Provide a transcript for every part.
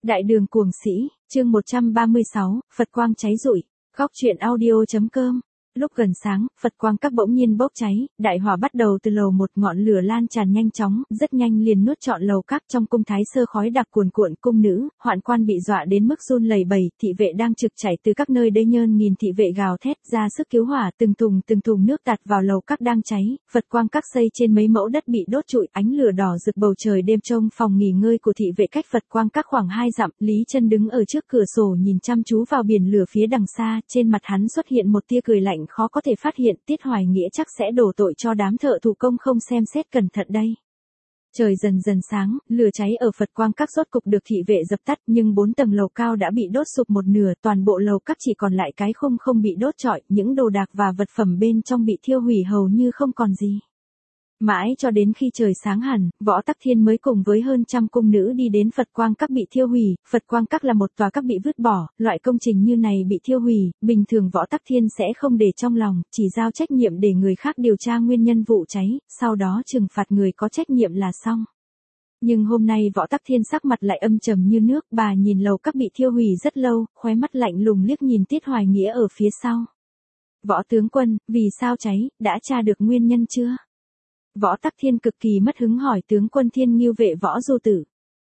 Đại đường cuồng sĩ, chương 136, Phật quang cháy rụi, góc truyện audio.com. Lúc gần sáng, Phật quang các bỗng nhiên bốc cháy, đại hỏa bắt đầu từ lầu một, ngọn lửa lan tràn nhanh chóng, rất nhanh liền nuốt trọn lầu các. Trong cung thái sơ khói đặc cuồn cuộn, cung nữ, hoạn quan bị dọa đến mức run lẩy bẩy, thị vệ đang trực chạy từ các nơi đây nhơn nghìn thị vệ gào thét ra sức cứu hỏa, từng thùng nước tạt vào lầu các đang cháy. Phật quang các xây trên mấy mẫu đất bị đốt trụi, ánh lửa đỏ rực bầu trời đêm. Trong phòng nghỉ ngơi của thị vệ cách Phật quang các khoảng 2 dặm, Lý Chân đứng ở trước cửa sổ nhìn chăm chú vào biển lửa phía đằng xa, trên mặt hắn xuất hiện một tia cười lạnh khó có thể phát hiện. Tiết Hoài Nghĩa chắc sẽ đổ tội cho đám thợ thủ công không xem xét cẩn thận đây. Trời dần dần sáng, lửa cháy ở Phật quang các rốt cục được thị vệ dập tắt, nhưng 4 tầng lầu cao đã bị đốt sụp một nửa, toàn bộ lầu các chỉ còn lại cái khung không bị đốt trọi, những đồ đạc và vật phẩm bên trong bị thiêu hủy hầu như không còn gì. Mãi cho đến khi trời sáng hẳn, Võ Tắc Thiên mới cùng với hơn trăm cung nữ đi đến Phật quang các bị thiêu hủy. Phật quang các là một tòa các bị vứt bỏ, loại công trình như này bị thiêu hủy, bình thường Võ Tắc Thiên sẽ không để trong lòng, chỉ giao trách nhiệm để người khác điều tra nguyên nhân vụ cháy, sau đó trừng phạt người có trách nhiệm là xong. Nhưng hôm nay Võ Tắc Thiên sắc mặt lại âm trầm như nước, bà nhìn lầu các bị thiêu hủy rất lâu, khóe mắt lạnh lùng liếc nhìn Tiết Hoài Nghĩa ở phía sau. Võ tướng quân, vì sao cháy, đã tra được nguyên nhân chưa? Võ Tắc Thiên cực kỳ mất hứng hỏi tướng quân Thiên Ngưu vệ Võ Du Tử.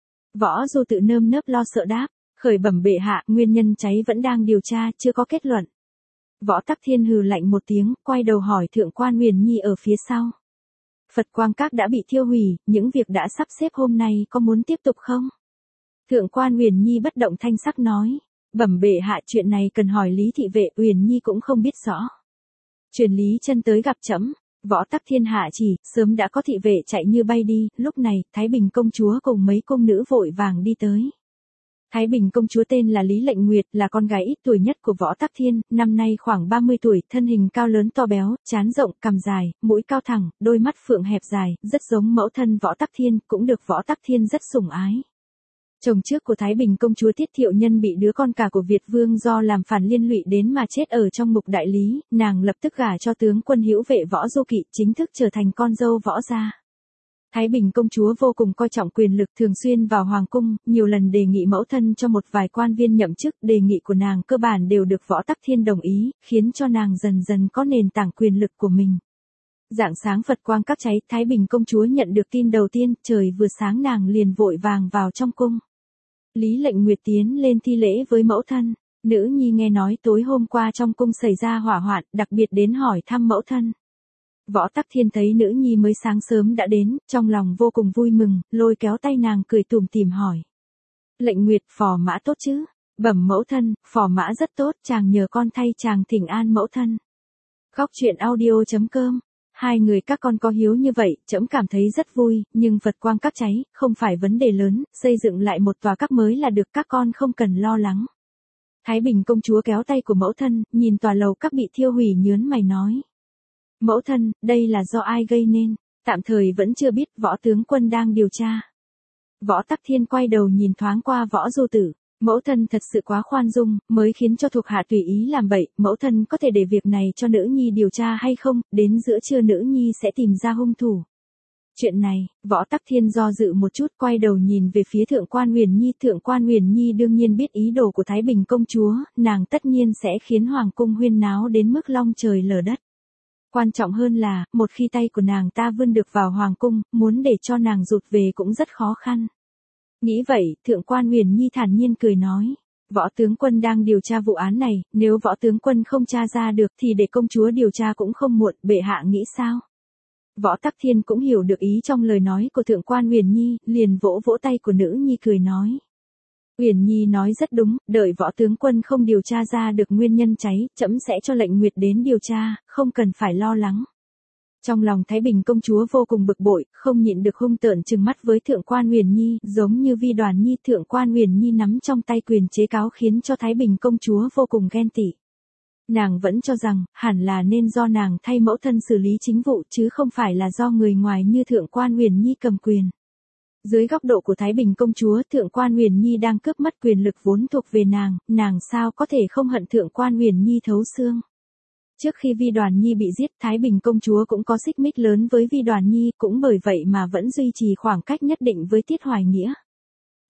Võ Du Tử nơm nớp lo sợ đáp, khởi bẩm bệ hạ, nguyên nhân cháy vẫn đang điều tra, chưa có kết luận. Võ Tắc Thiên hừ lạnh một tiếng, quay đầu hỏi Thượng quan Huyền Nhi ở phía sau. Phật quang các đã bị thiêu hủy, những việc đã sắp xếp hôm nay có muốn tiếp tục không? Thượng quan Huyền Nhi bất động thanh sắc nói, bẩm bệ hạ, chuyện này cần hỏi Lý thị vệ, Huyền Nhi cũng không biết rõ. Truyền Lý Chân tới gặp trẫm. Võ Tắc Thiên hạ chỉ, sớm đã có thị vệ chạy như bay đi. Lúc này, Thái Bình công chúa cùng mấy cung nữ vội vàng đi tới. Thái Bình công chúa tên là Lý Lệnh Nguyệt, là con gái ít tuổi nhất của Võ Tắc Thiên, năm nay khoảng 30 tuổi, thân hình cao lớn to béo, trán rộng, cằm dài, mũi cao thẳng, đôi mắt phượng hẹp dài, rất giống mẫu thân Võ Tắc Thiên, cũng được Võ Tắc Thiên rất sủng ái. Chồng trước của Thái Bình công chúa Tiết Thiệu Nhân bị đứa con cả của Việt Vương do làm phản liên lụy đến mà chết ở trong ngục đại lý, nàng lập tức gả cho tướng quân hữu vệ Võ Du Kỵ, chính thức trở thành con dâu Võ gia. Thái Bình công chúa vô cùng coi trọng quyền lực, thường xuyên vào hoàng cung, nhiều lần đề nghị mẫu thân cho một vài quan viên nhậm chức, đề nghị của nàng cơ bản đều được Võ Tắc Thiên đồng ý, khiến cho nàng dần dần có nền tảng quyền lực của mình. Rạng sáng Phật quang các cháy, Thái Bình công chúa nhận được tin đầu tiên, trời vừa sáng nàng liền vội vàng vào trong cung. Lý Lệnh Nguyệt tiến lên thi lễ với mẫu thân, nữ nhi nghe nói tối hôm qua trong cung xảy ra hỏa hoạn, đặc biệt đến hỏi thăm mẫu thân. Võ Tắc Thiên thấy nữ nhi mới sáng sớm đã đến, trong lòng vô cùng vui mừng, lôi kéo tay nàng cười tủm tỉm hỏi. Lệnh Nguyệt, phò mã tốt chứ? Bẩm mẫu thân, phò mã rất tốt, chàng nhờ con thay chàng thỉnh an mẫu thân. Góc truyện audio.com. Hai người các con có hiếu như vậy, trẫm cảm thấy rất vui, nhưng Phật quang các cháy, không phải vấn đề lớn, xây dựng lại một tòa các mới là được, các con không cần lo lắng. Thái Bình công chúa kéo tay của mẫu thân, nhìn tòa lầu các bị thiêu hủy nhớn mày nói. Mẫu thân, đây là do ai gây nên, tạm thời vẫn chưa biết, Võ tướng quân đang điều tra. Võ Tắc Thiên quay đầu nhìn thoáng qua Võ Du Tử. Mẫu thân thật sự quá khoan dung, mới khiến cho thuộc hạ tùy ý làm bậy, mẫu thân có thể để việc này cho nữ nhi điều tra hay không, đến giữa trưa nữ nhi sẽ tìm ra hung thủ. Chuyện này, Võ Tắc Thiên do dự một chút, quay đầu nhìn về phía Thượng quan Huyền Nhi. Thượng quan Huyền Nhi đương nhiên biết ý đồ của Thái Bình công chúa, nàng tất nhiên sẽ khiến hoàng cung huyên náo đến mức long trời lở đất. Quan trọng hơn là, một khi tay của nàng ta vươn được vào hoàng cung, muốn để cho nàng rụt về cũng rất khó khăn. Nghĩ vậy, Thượng quan Huyền Nhi thản nhiên cười nói. Võ tướng quân đang điều tra vụ án này, nếu Võ tướng quân không tra ra được thì để công chúa điều tra cũng không muộn, bệ hạ nghĩ sao? Võ Tắc Thiên cũng hiểu được ý trong lời nói của Thượng quan Huyền Nhi, liền vỗ vỗ tay của nữ nhi cười nói. Huyền Nhi nói rất đúng, đợi Võ tướng quân không điều tra ra được nguyên nhân cháy, trẫm sẽ cho Lệnh Nguyệt đến điều tra, không cần phải lo lắng. Trong lòng Thái Bình công chúa vô cùng bực bội, không nhịn được hung tợn trừng mắt với Thượng quan Huyền Nhi, giống như Vi Đoàn Nhi. Thượng quan Huyền Nhi nắm trong tay quyền chế cáo khiến cho Thái Bình công chúa vô cùng ghen tị. Nàng vẫn cho rằng, hẳn là nên do nàng thay mẫu thân xử lý chính vụ chứ không phải là do người ngoài như Thượng quan Huyền Nhi cầm quyền. Dưới góc độ của Thái Bình công chúa, Thượng quan Huyền Nhi đang cướp mất quyền lực vốn thuộc về nàng sao có thể không hận Thượng quan Huyền Nhi thấu xương. Trước khi Vi Đoàn Nhi bị giết, Thái Bình công chúa cũng có xích mích lớn với Vi Đoàn Nhi, cũng bởi vậy mà vẫn duy trì khoảng cách nhất định với Tiết Hoài Nghĩa.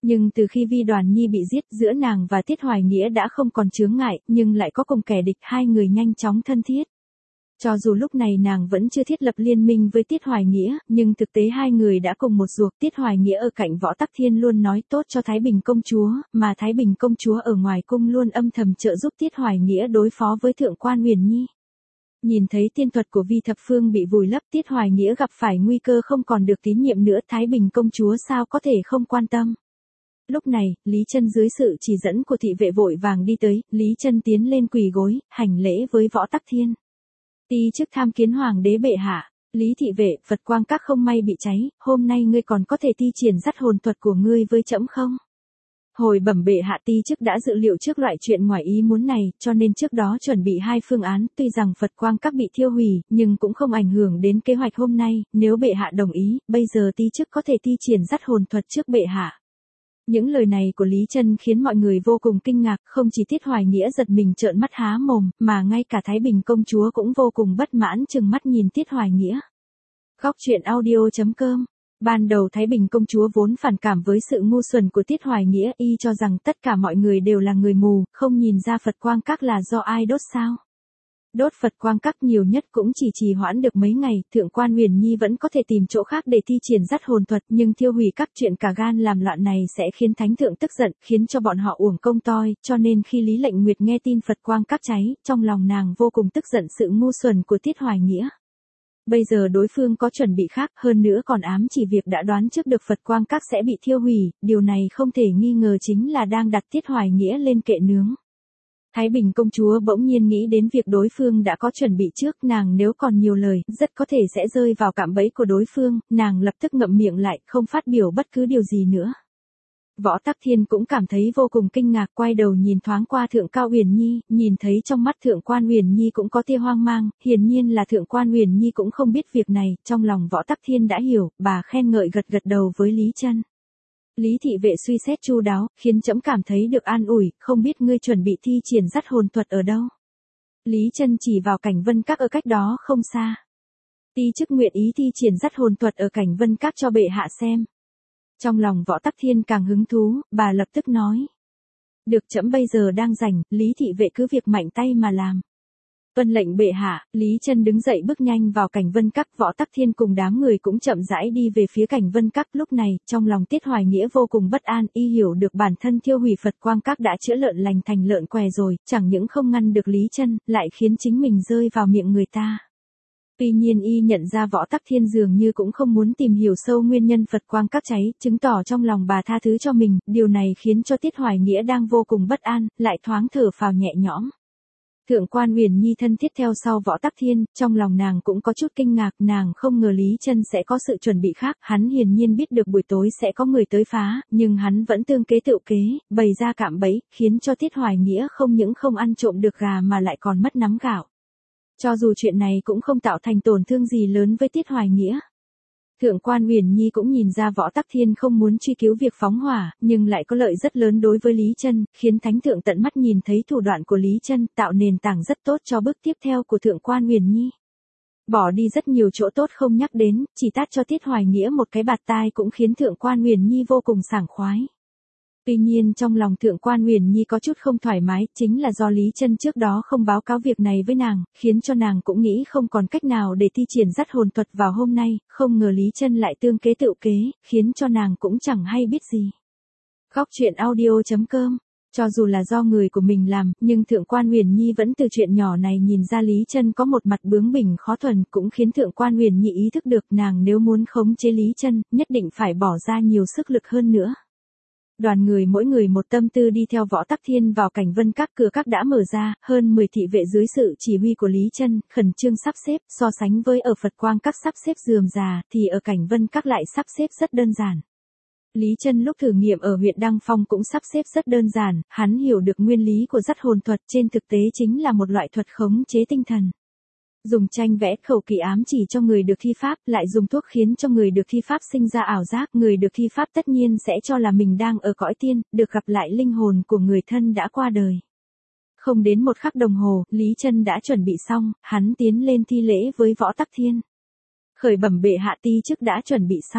Nhưng từ khi Vi Đoàn Nhi bị giết, giữa nàng và Tiết Hoài Nghĩa đã không còn chướng ngại, nhưng lại có cùng kẻ địch, hai người nhanh chóng thân thiết. Cho dù lúc này nàng vẫn chưa thiết lập liên minh với Tiết Hoài Nghĩa, nhưng thực tế hai người đã cùng một ruột. Tiết Hoài Nghĩa ở cạnh Võ Tắc Thiên luôn nói tốt cho Thái Bình công chúa, mà Thái Bình công chúa ở ngoài cung luôn âm thầm trợ giúp Tiết Hoài Nghĩa đối phó với Thượng quan Huyền Nhi. Nhìn thấy tiên thuật của Vi Thập Phương bị vùi lấp, Tiết Hoài Nghĩa gặp phải nguy cơ không còn được tín nhiệm nữa, Thái Bình công chúa sao có thể không quan tâm. Lúc này, Lý Chân dưới sự chỉ dẫn của thị vệ vội vàng đi tới, Lý Chân tiến lên quỳ gối, hành lễ với Võ Tắc Thiên. Ti chức tham kiến hoàng đế bệ hạ. Lý thị vệ, Phật Quang Các không may bị cháy, hôm nay ngươi còn có thể thi triển dắt hồn thuật của ngươi với trẫm không? Hồi bẩm bệ hạ, ti chức đã dự liệu trước loại chuyện ngoài ý muốn này, cho nên trước đó chuẩn bị hai phương án, tuy rằng Phật Quang Các bị thiêu hủy, nhưng cũng không ảnh hưởng đến kế hoạch hôm nay, nếu bệ hạ đồng ý, bây giờ ti chức có thể thi triển dắt hồn thuật trước bệ hạ. Những lời này của Lý Chân khiến mọi người vô cùng kinh ngạc, không chỉ Tiết Hoài Nghĩa giật mình trợn mắt há mồm, mà ngay cả Thái Bình công chúa cũng vô cùng bất mãn trừng mắt nhìn Tiết Hoài Nghĩa. Góc truyện audio.com. Ban đầu Thái Bình công chúa vốn phản cảm với sự ngu xuẩn của Tiết Hoài Nghĩa, y cho rằng tất cả mọi người đều là người mù, không nhìn ra Phật Quang Các là do ai đốt sao. Đốt Phật Quang Các nhiều nhất cũng chỉ trì hoãn được mấy ngày, Thượng quan Huyền Nhi vẫn có thể tìm chỗ khác để thi triển dắt hồn thuật, nhưng thiêu hủy các chuyện cả gan làm loạn này sẽ khiến Thánh Thượng tức giận, khiến cho bọn họ uổng công toi, cho nên khi Lý Lệnh Nguyệt nghe tin Phật Quang Các cháy, trong lòng nàng vô cùng tức giận sự ngu xuẩn của Tiết Hoài Nghĩa. Bây giờ đối phương có chuẩn bị khác, hơn nữa còn ám chỉ việc đã đoán trước được Phật Quang Các sẽ bị thiêu hủy, điều này không thể nghi ngờ chính là đang đặt Tiết Hoài Nghĩa lên kệ nướng. Thái Bình công chúa bỗng nhiên nghĩ đến việc đối phương đã có chuẩn bị trước, nàng nếu còn nhiều lời, rất có thể sẽ rơi vào cạm bẫy của đối phương, nàng lập tức ngậm miệng lại, không phát biểu bất cứ điều gì nữa. Võ Tắc Thiên cũng cảm thấy vô cùng kinh ngạc, quay đầu nhìn thoáng qua Thượng Cao Huyền Nhi, nhìn thấy trong mắt Thượng quan Huyền Nhi cũng có tia hoang mang, hiển nhiên là Thượng quan Huyền Nhi cũng không biết việc này, trong lòng Võ Tắc Thiên đã hiểu, bà khen ngợi gật gật đầu với Lý Chân. Lý thị vệ suy xét chu đáo, khiến trẫm cảm thấy được an ủi, không biết ngươi chuẩn bị thi triển dắt hồn thuật ở đâu. Lý Chân chỉ vào Cảnh Vân Các ở cách đó không xa. Ti chức nguyện ý thi triển dắt hồn thuật ở Cảnh Vân Các cho bệ hạ xem. Trong lòng Võ Tắc Thiên càng hứng thú, bà lập tức nói. Được, trẫm bây giờ đang rảnh, Lý thị vệ cứ việc mạnh tay mà làm. Tuân lệnh bệ hạ. Lý Chân đứng dậy bước nhanh vào Cảnh Vân Các, Võ Tắc Thiên cùng đám người cũng chậm rãi đi về phía Cảnh Vân Các. Lúc này, trong lòng Tiết Hoài Nghĩa vô cùng bất an, y hiểu được bản thân thiêu hủy Phật Quang Các đã chữa lợn lành thành lợn què rồi, chẳng những không ngăn được Lý Chân, lại khiến chính mình rơi vào miệng người ta. Tuy nhiên y nhận ra Võ Tắc Thiên dường như cũng không muốn tìm hiểu sâu nguyên nhân Phật Quang Các cháy, chứng tỏ trong lòng bà tha thứ cho mình, điều này khiến cho Tiết Hoài Nghĩa đang vô cùng bất an, lại thoáng thở phào nhẹ nhõm. Thượng quan Huyền Nhi thân thiết theo sau Võ Tắc Thiên, trong lòng nàng cũng có chút kinh ngạc, nàng không ngờ Lý Chân sẽ có sự chuẩn bị khác, hắn hiển nhiên biết được buổi tối sẽ có người tới phá, nhưng hắn vẫn tương kế tựu kế, bày ra cạm bẫy, khiến cho Tiết Hoài Nghĩa không những không ăn trộm được gà mà lại còn mất nắm gạo. Cho dù chuyện này cũng không tạo thành tổn thương gì lớn với Tiết Hoài Nghĩa. Thượng quan Huyền Nhi cũng nhìn ra Võ Tắc Thiên không muốn truy cứu việc phóng hỏa, nhưng lại có lợi rất lớn đối với Lý Chân, khiến Thánh Thượng tận mắt nhìn thấy thủ đoạn của Lý Chân, tạo nền tảng rất tốt cho bước tiếp theo của Thượng quan Huyền Nhi. Bỏ đi rất nhiều chỗ tốt không nhắc đến, chỉ tát cho Tiết Hoài Nghĩa một cái bạt tai cũng khiến Thượng quan Huyền Nhi vô cùng sảng khoái. Tuy nhiên trong lòng Thượng quan Huyền Nhi có chút không thoải mái, chính là do Lý Chân trước đó không báo cáo việc này với nàng, khiến cho nàng cũng nghĩ không còn cách nào để thi triển dắt hồn thuật vào hôm nay, không ngờ Lý Chân lại tương kế tựu kế, khiến cho nàng cũng chẳng hay biết gì. Góc truyện audio.com. Cho dù là do người của mình làm, nhưng Thượng quan Huyền Nhi vẫn từ chuyện nhỏ này nhìn ra Lý Chân có một mặt bướng bỉnh khó thuần, cũng khiến Thượng quan Huyền Nhi ý thức được nàng nếu muốn khống chế Lý Chân, nhất định phải bỏ ra nhiều sức lực hơn nữa. Đoàn người mỗi người một tâm tư đi theo Võ Tắc Thiên vào Cảnh Vân Các, cửa các đã mở ra, hơn 10 thị vệ dưới sự chỉ huy của Lý Chân, khẩn trương sắp xếp, so sánh với ở Phật Quang Các sắp xếp rườm rà, thì ở Cảnh Vân Các lại sắp xếp rất đơn giản. Lý Chân lúc thử nghiệm ở huyện Đăng Phong cũng sắp xếp rất đơn giản, hắn hiểu được nguyên lý của dắt hồn thuật, trên thực tế chính là một loại thuật khống chế tinh thần. Dùng tranh vẽ khẩu kỳ ám chỉ cho người được thi pháp, lại dùng thuốc khiến cho người được thi pháp sinh ra ảo giác, người được thi pháp tất nhiên sẽ cho là mình đang ở cõi tiên, được gặp lại linh hồn của người thân đã qua đời. Không đến một khắc đồng hồ, Lý Chân đã chuẩn bị xong, hắn tiến lên thi lễ với Võ Tắc Thiên. Khởi bẩm bệ hạ, ti chức đã chuẩn bị xong.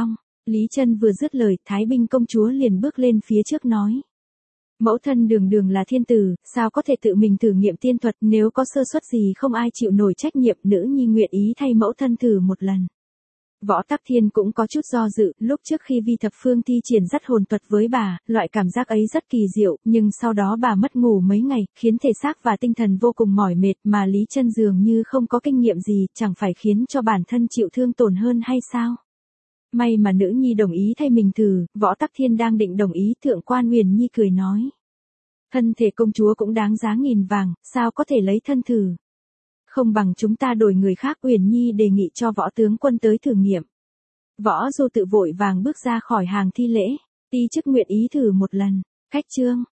Lý Chân vừa dứt lời, Thái Bình công chúa liền bước lên phía trước nói. Mẫu thân đường đường là thiên tử, sao có thể tự mình thử nghiệm tiên thuật, nếu có sơ suất gì không ai chịu nổi trách nhiệm, nữ nhi nguyện ý thay mẫu thân thử một lần. Võ Tắc Thiên cũng có chút do dự, lúc trước khi Vi Thập Phương thi triển dắt hồn thuật với bà, loại cảm giác ấy rất kỳ diệu, nhưng sau đó bà mất ngủ mấy ngày, khiến thể xác và tinh thần vô cùng mỏi mệt, mà Lý Chân dường như không có kinh nghiệm gì, chẳng phải khiến cho bản thân chịu thương tổn hơn hay sao? May mà nữ nhi đồng ý thay mình thử. Võ Tắc Thiên đang định đồng ý, Thượng quan Uyển Nhi cười nói. Thân thể công chúa cũng đáng giá nghìn vàng, sao có thể lấy thân thử? Không bằng chúng ta đổi người khác. Uyển Nhi đề nghị cho võ tướng quân tới thử nghiệm. Võ Du tự vội vàng bước ra khỏi hàng thi lễ, ti chức nguyện ý thử một lần. Khách chương.